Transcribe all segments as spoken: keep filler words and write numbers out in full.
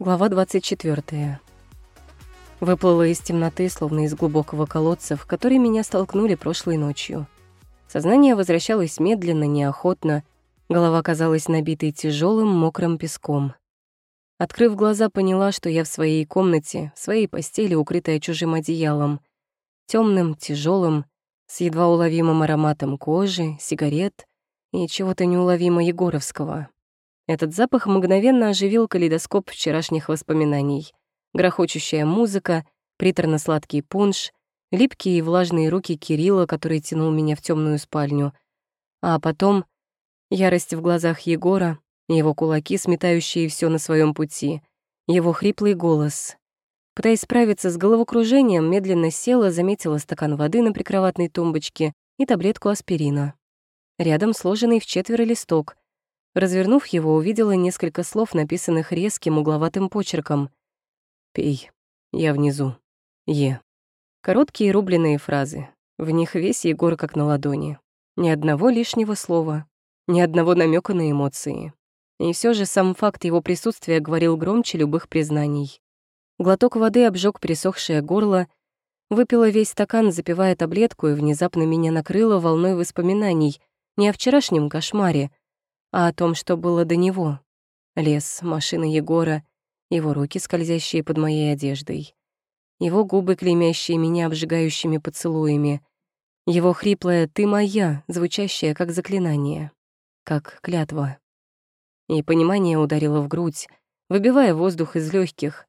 Глава двадцать четвёртая. Выплыла из темноты, словно из глубокого колодца, в который меня столкнули прошлой ночью. Сознание возвращалось медленно, неохотно, голова казалась набитой тяжелым, мокрым песком. Открыв глаза, поняла, что я в своей комнате, в своей постели, укрытая чужим одеялом, темным, тяжелым, с едва уловимым ароматом кожи, сигарет и чего-то неуловимо егоровского. Этот запах мгновенно оживил калейдоскоп вчерашних воспоминаний. Грохочущая музыка, приторно-сладкий пунш, липкие и влажные руки Кирилла, который тянул меня в темную спальню. А потом ярость в глазах Егора, его кулаки, сметающие все на своем пути, его хриплый голос. Пытаясь справиться с головокружением, медленно села, заметила стакан воды на прикроватной тумбочке и таблетку аспирина. Рядом сложенный в четверо листок. Развернув его, увидела несколько слов, написанных резким угловатым почерком. «Пей. Я внизу. Е». Короткие рубленые фразы. В них весь Егор как на ладони. Ни одного лишнего слова, ни одного намека на эмоции. И все же сам факт его присутствия говорил громче любых признаний. Глоток воды обжег пересохшее горло, выпила весь стакан, запивая таблетку, и внезапно меня накрыло волной воспоминаний не о вчерашнем кошмаре, а о том, что было до него. Лес, машина Егора, его руки, скользящие под моей одеждой, его губы, клеймящие меня обжигающими поцелуями, его хриплое «ты моя», звучащее как заклинание, как клятва. И понимание ударило в грудь, выбивая воздух из легких.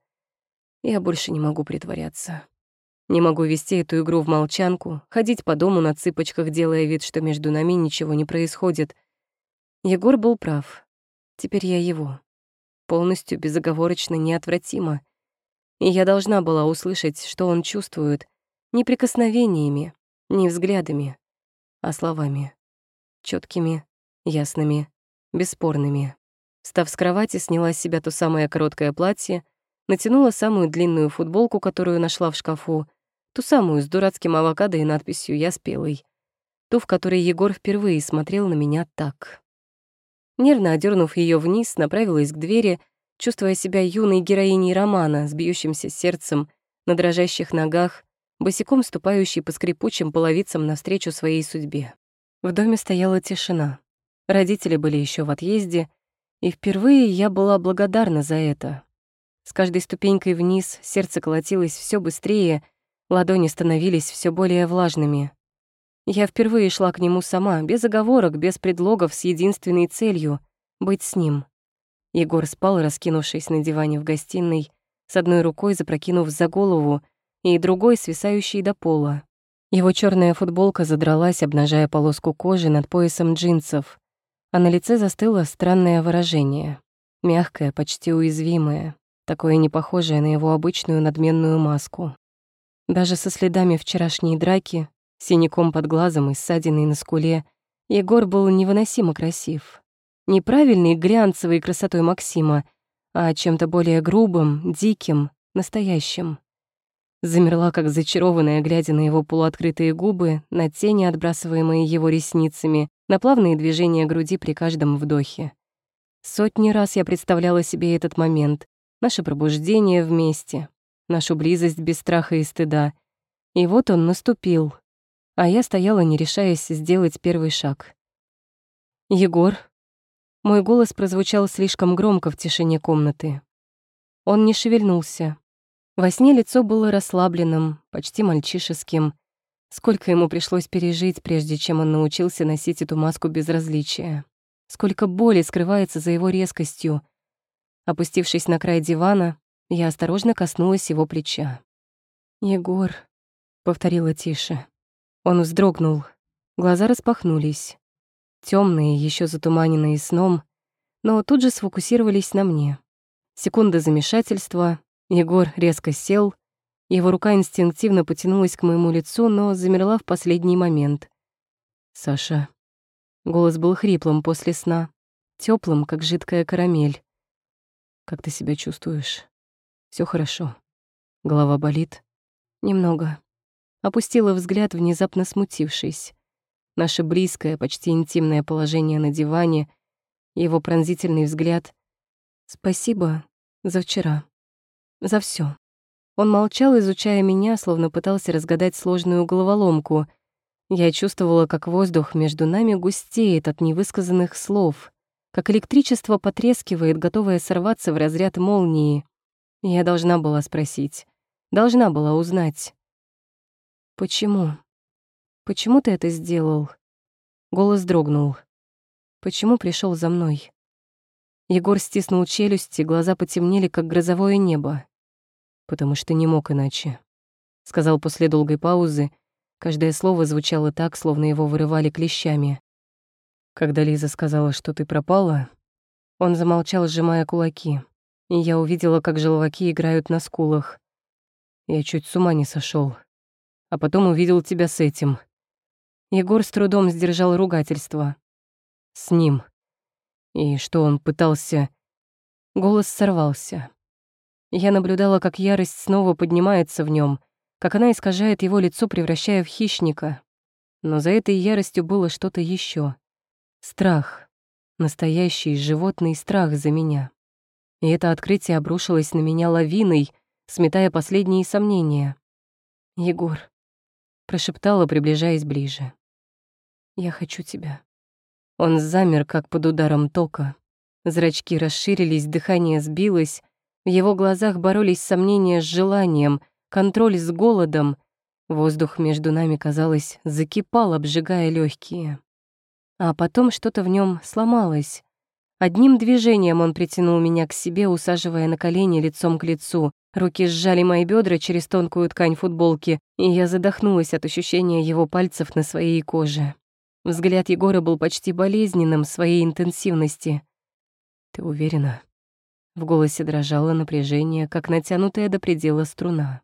Я больше не могу притворяться. Не могу вести эту игру в молчанку, ходить по дому на цыпочках, делая вид, что между нами ничего не происходит. Егор был прав. Теперь я его. Полностью, безоговорочно, неотвратимо. И я должна была услышать, что он чувствует, не прикосновениями, не взглядами, а словами. Чёткими, ясными, бесспорными. Встав с кровати, сняла с себя то самое короткое платье, натянула самую длинную футболку, которую нашла в шкафу, ту самую с дурацким авокадо и надписью «Я спелый», ту, в которой Егор впервые смотрел на меня так. Нервно одернув ее вниз, направилась к двери, чувствуя себя юной героиней романа с бьющимся сердцем, на дрожащих ногах, босиком ступающей по скрипучим половицам навстречу своей судьбе. В доме стояла тишина. Родители были еще в отъезде, и впервые я была благодарна за это. С каждой ступенькой вниз сердце колотилось все быстрее, ладони становились все более влажными. Я впервые шла к нему сама, без оговорок, без предлогов, с единственной целью — быть с ним. Егор спал, раскинувшись на диване в гостиной, с одной рукой запрокинув за голову и другой свисающей до пола. Его черная футболка задралась, обнажая полоску кожи над поясом джинсов, а на лице застыло странное выражение. Мягкое, почти уязвимое, такое не похожее на его обычную надменную маску. Даже со следами вчерашней драки, синяком под глазом и ссадиной на скуле, Егор был невыносимо красив. Не правильной глянцевой красотой Максима, а чем-то более грубым, диким, настоящим. Замерла, как зачарованная, глядя на его полуоткрытые губы, на тени, отбрасываемые его ресницами, на плавные движения груди при каждом вдохе. Сотни раз я представляла себе этот момент, наше пробуждение вместе, нашу близость без страха и стыда. И вот он наступил. А я стояла, не решаясь сделать первый шаг. «Егор?» Мой голос прозвучал слишком громко в тишине комнаты. Он не шевельнулся. Во сне лицо было расслабленным, почти мальчишеским. Сколько ему пришлось пережить, прежде чем он научился носить эту маску безразличия. Сколько боли скрывается за его резкостью. Опустившись на край дивана, я осторожно коснулась его плеча. «Егор», — повторила тише. Он вздрогнул. Глаза распахнулись. Темные, еще затуманенные сном, но тут же сфокусировались на мне. Секунда замешательства. Егор резко сел. Его рука инстинктивно потянулась к моему лицу, но замерла в последний момент. «Саша». Голос был хриплым после сна, теплым, как жидкая карамель. «Как ты себя чувствуешь? Все хорошо? Голова болит?» «Немного». Опустила взгляд, внезапно смутившись. Наше близкое, почти интимное положение на диване, его пронзительный взгляд. «Спасибо. За вчера. За все. Он молчал, изучая меня, словно пытался разгадать сложную головоломку. Я чувствовала, как воздух между нами густеет от невысказанных слов, как электричество потрескивает, готовое сорваться в разряд молнии. Я должна была спросить, должна была узнать. «Почему? Почему ты это сделал?» Голос дрогнул. «Почему пришел за мной?» Егор стиснул челюсти, глаза потемнели, как грозовое небо. «Потому что не мог иначе», — сказал после долгой паузы. Каждое слово звучало так, словно его вырывали клещами. «Когда Лиза сказала, что ты пропала...» Он замолчал, сжимая кулаки, и я увидела, как желваки играют на скулах. Я чуть с ума не сошел, а потом увидел тебя с этим. Егор с трудом сдержал ругательство. С ним. И что он пытался... Голос сорвался. Я наблюдала, как ярость снова поднимается в нем, как она искажает его лицо, превращая в хищника. Но за этой яростью было что-то еще. Страх. Настоящий животный страх за меня. И это открытие обрушилось на меня лавиной, сметая последние сомнения. «Егор», — прошептала, приближаясь ближе. «Я хочу тебя». Он замер, как под ударом тока. Зрачки расширились, дыхание сбилось. В его глазах боролись сомнения с желанием, контроль с голодом. Воздух между нами, казалось, закипал, обжигая легкие. А потом что-то в нем сломалось. Одним движением он притянул меня к себе, усаживая на колени лицом к лицу. Руки сжали мои бедра через тонкую ткань футболки, и я задохнулась от ощущения его пальцев на своей коже. Взгляд Егора был почти болезненным в своей интенсивности. «Ты уверена?» В голосе дрожало напряжение, как натянутая до предела струна.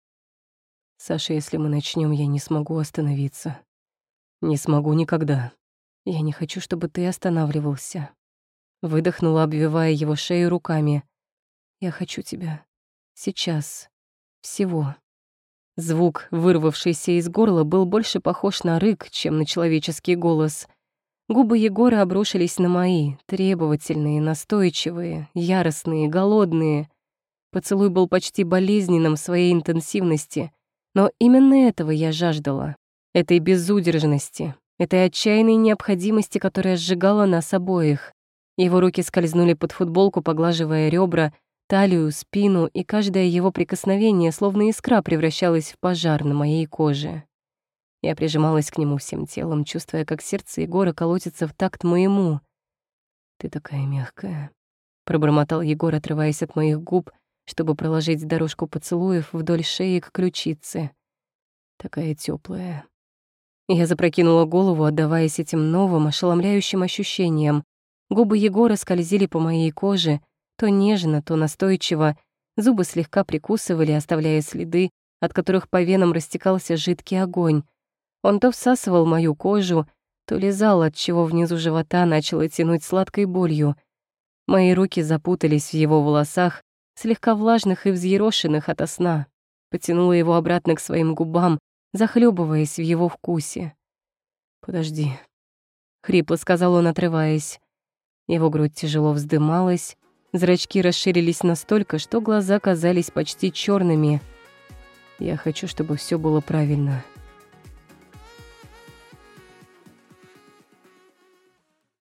«Саша, если мы начнем, я не смогу остановиться. Не смогу никогда. Я не хочу, чтобы ты останавливался». Выдохнула, обвивая его шею руками. «Я хочу тебя. Сейчас. Всего». Звук, вырвавшийся из горла, был больше похож на рык, чем на человеческий голос. Губы Егора обрушились на мои, требовательные, настойчивые, яростные, голодные. Поцелуй был почти болезненным в своей интенсивности, но именно этого я жаждала. Этой безудержности, этой отчаянной необходимости, которая сжигала нас обоих. Его руки скользнули под футболку, поглаживая ребра, талию, спину, и каждое его прикосновение, словно искра, превращалось в пожар на моей коже. Я прижималась к нему всем телом, чувствуя, как сердце Егора колотится в такт моему. «Ты такая мягкая», — пробормотал Егор, отрываясь от моих губ, чтобы проложить дорожку поцелуев вдоль шеи к ключице. «Такая тёплая». Я запрокинула голову, отдаваясь этим новым, ошеломляющим ощущениям. Губы Егора скользили по моей коже, то нежно, то настойчиво, зубы слегка прикусывали, оставляя следы, от которых по венам растекался жидкий огонь. Он то всасывал мою кожу, то лизал, отчего внизу живота начало тянуть сладкой болью. Мои руки запутались в его волосах, слегка влажных и взъерошенных ото сна. Потянула его обратно к своим губам, захлебываясь в его вкусе. «Подожди», — хрипло сказал он, отрываясь. Его грудь тяжело вздымалась, зрачки расширились настолько, что глаза казались почти черными. «Я хочу, чтобы все было правильно».